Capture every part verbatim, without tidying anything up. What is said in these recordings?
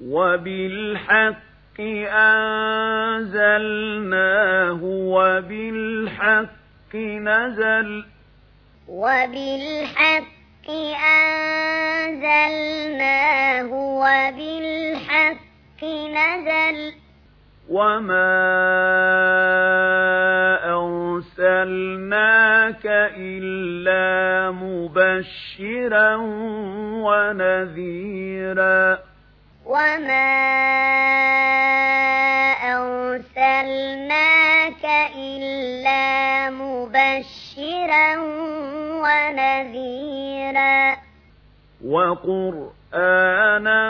وبالحق أنزلناه وبالحق نزل وبالحق أنزلناه وبالحق نزل وما أرسلناك إلا مبشرا ونذيرا وما أرسلناك إلا مبشرا ونذيرا وقرآنا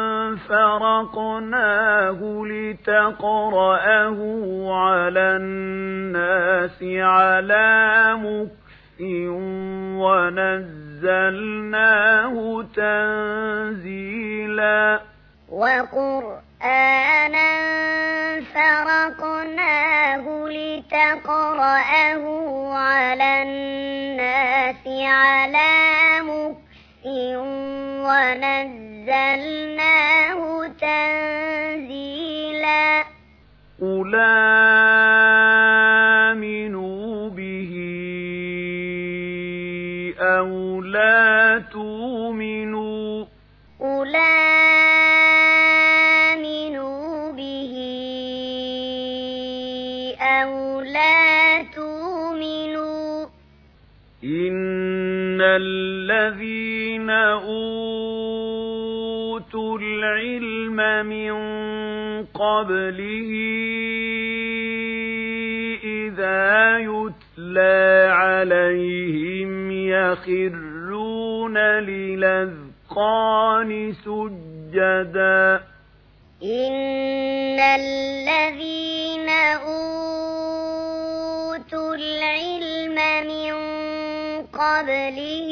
فرقناه لتقرأه على الناس على مكث ونزلناه تنزيلا وقرآنا فرقناه لتقرأه على الناس على مكث ونزلناه تنزيلا قل آمنوا به أو لا تؤمنوا قل آمنوا به أو لا تؤمنوا إن الذين أوتوا العلم من قبله إذا يتلى عليهم يخرون للأذقان سجدا إن الذين أوتوا العلم من قبله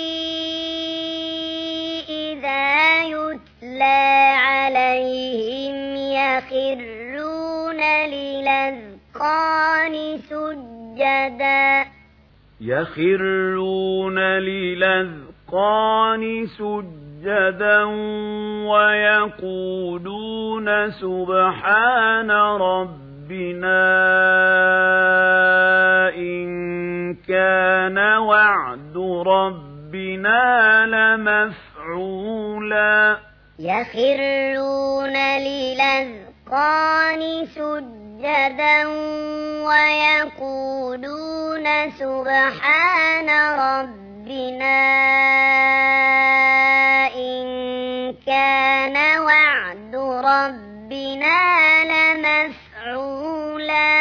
إذا يتلى عليهم يخرون للأذقان سجدا يخرون للأذقان سجدا ويقولون سبحان ربنا إن كان وعد ربنا لمفعولا يخرون للأذقان سجدا ويقولون سبحان ربنا إن كان وعد ربنا لمفعولا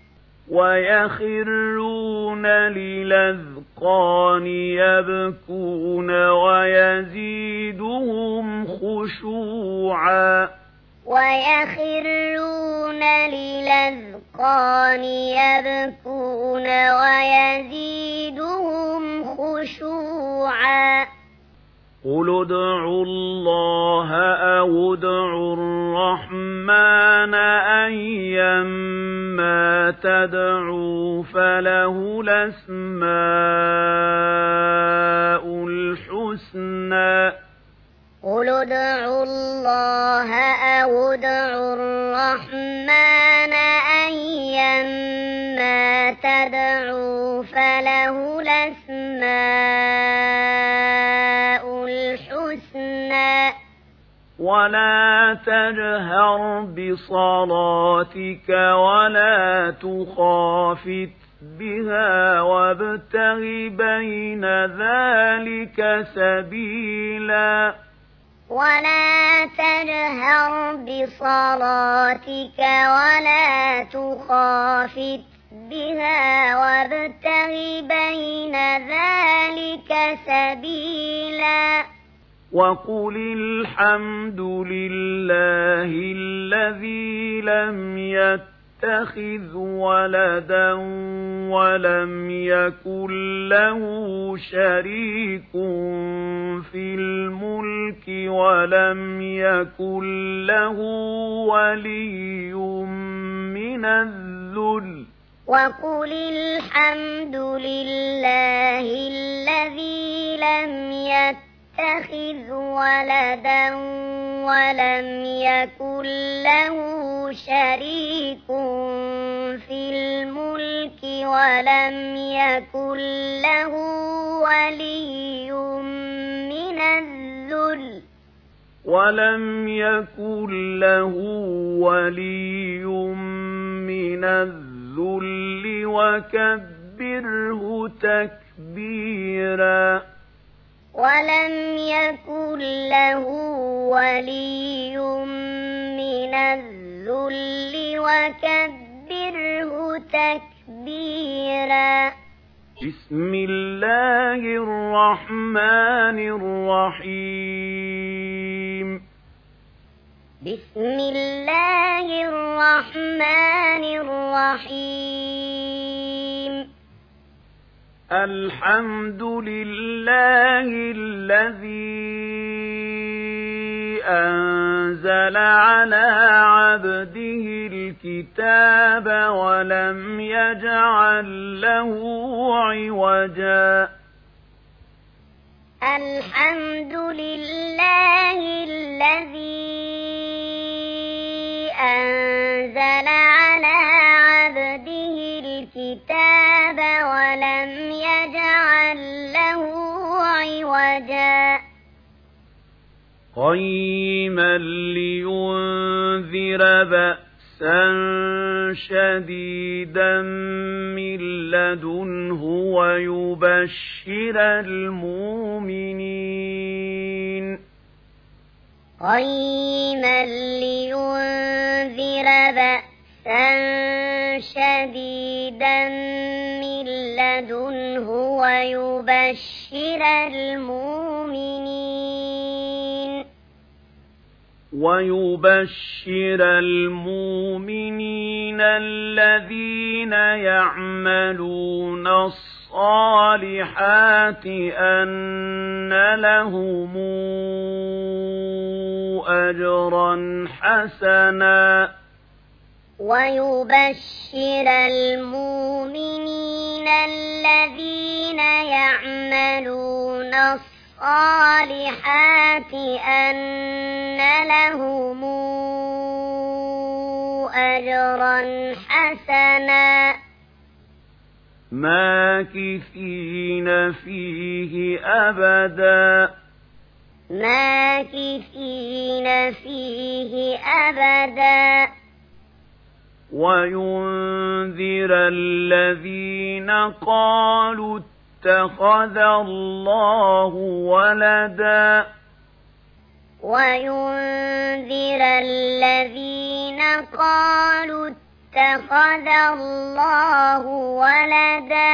ويخرون للأذقان يبكون ويزيدهم خشوعا ويخرون للأذقان يبكون ويزيدهم خشوعا قل ادعوا الله أو ادعوا الرحمن أيما تدعوا فله الأسماء الحسنى قل ادعوا الله أو ادعوا الرحمن أيما تدعوا فله الأسماء الحسنى ولا تجهر بصلاتك ولا تخافت بها وابتغ بين ذلك سبيلا ولا تجهر بصلاتك ولا تخافت بها وابتغ بين ذلك سبيلا وقل الحمد لله الذي لم يتخذ ولدا ولم يكن له شريك في الملك ولم يكن له ولي من الذل وقل الحمد لله الذي لم يتخذ يتخذ ولدا ولم يكن له شريك في الملك ولم يكن له ولي من الذل ولم يكن له ولي من الذل وكبره تكبيرا ولم يكن له ولي من الذل وكبره تكبيرا بسم الله الرحمن الرحيم بسم الله الرحمن الرحيم الحمد لله الذي أنزل على عبده الكتاب ولم يجعل له عوجا الحمد لله الذي أنزل على عبده الكتاب ولم يجعل له عوجا قيما لينذر بأسا شديدا من لدنه ويبشر المؤمنين قيما لينذر بأسا شديدا من لدنه ويبشر المؤمنين ويبشر المؤمنين الذين يعملون الصالحات أن لهم أجرا حسنا ويبشر المؤمنين الذين يعملون الصالحات أن لهم أجرا حسنا ماكثين فيه أبدا ماكثين فيه أبدا وينذر الذين قالوا اتخذ الله ولدا وينذر الذين قالوا اتخذ الله ولدا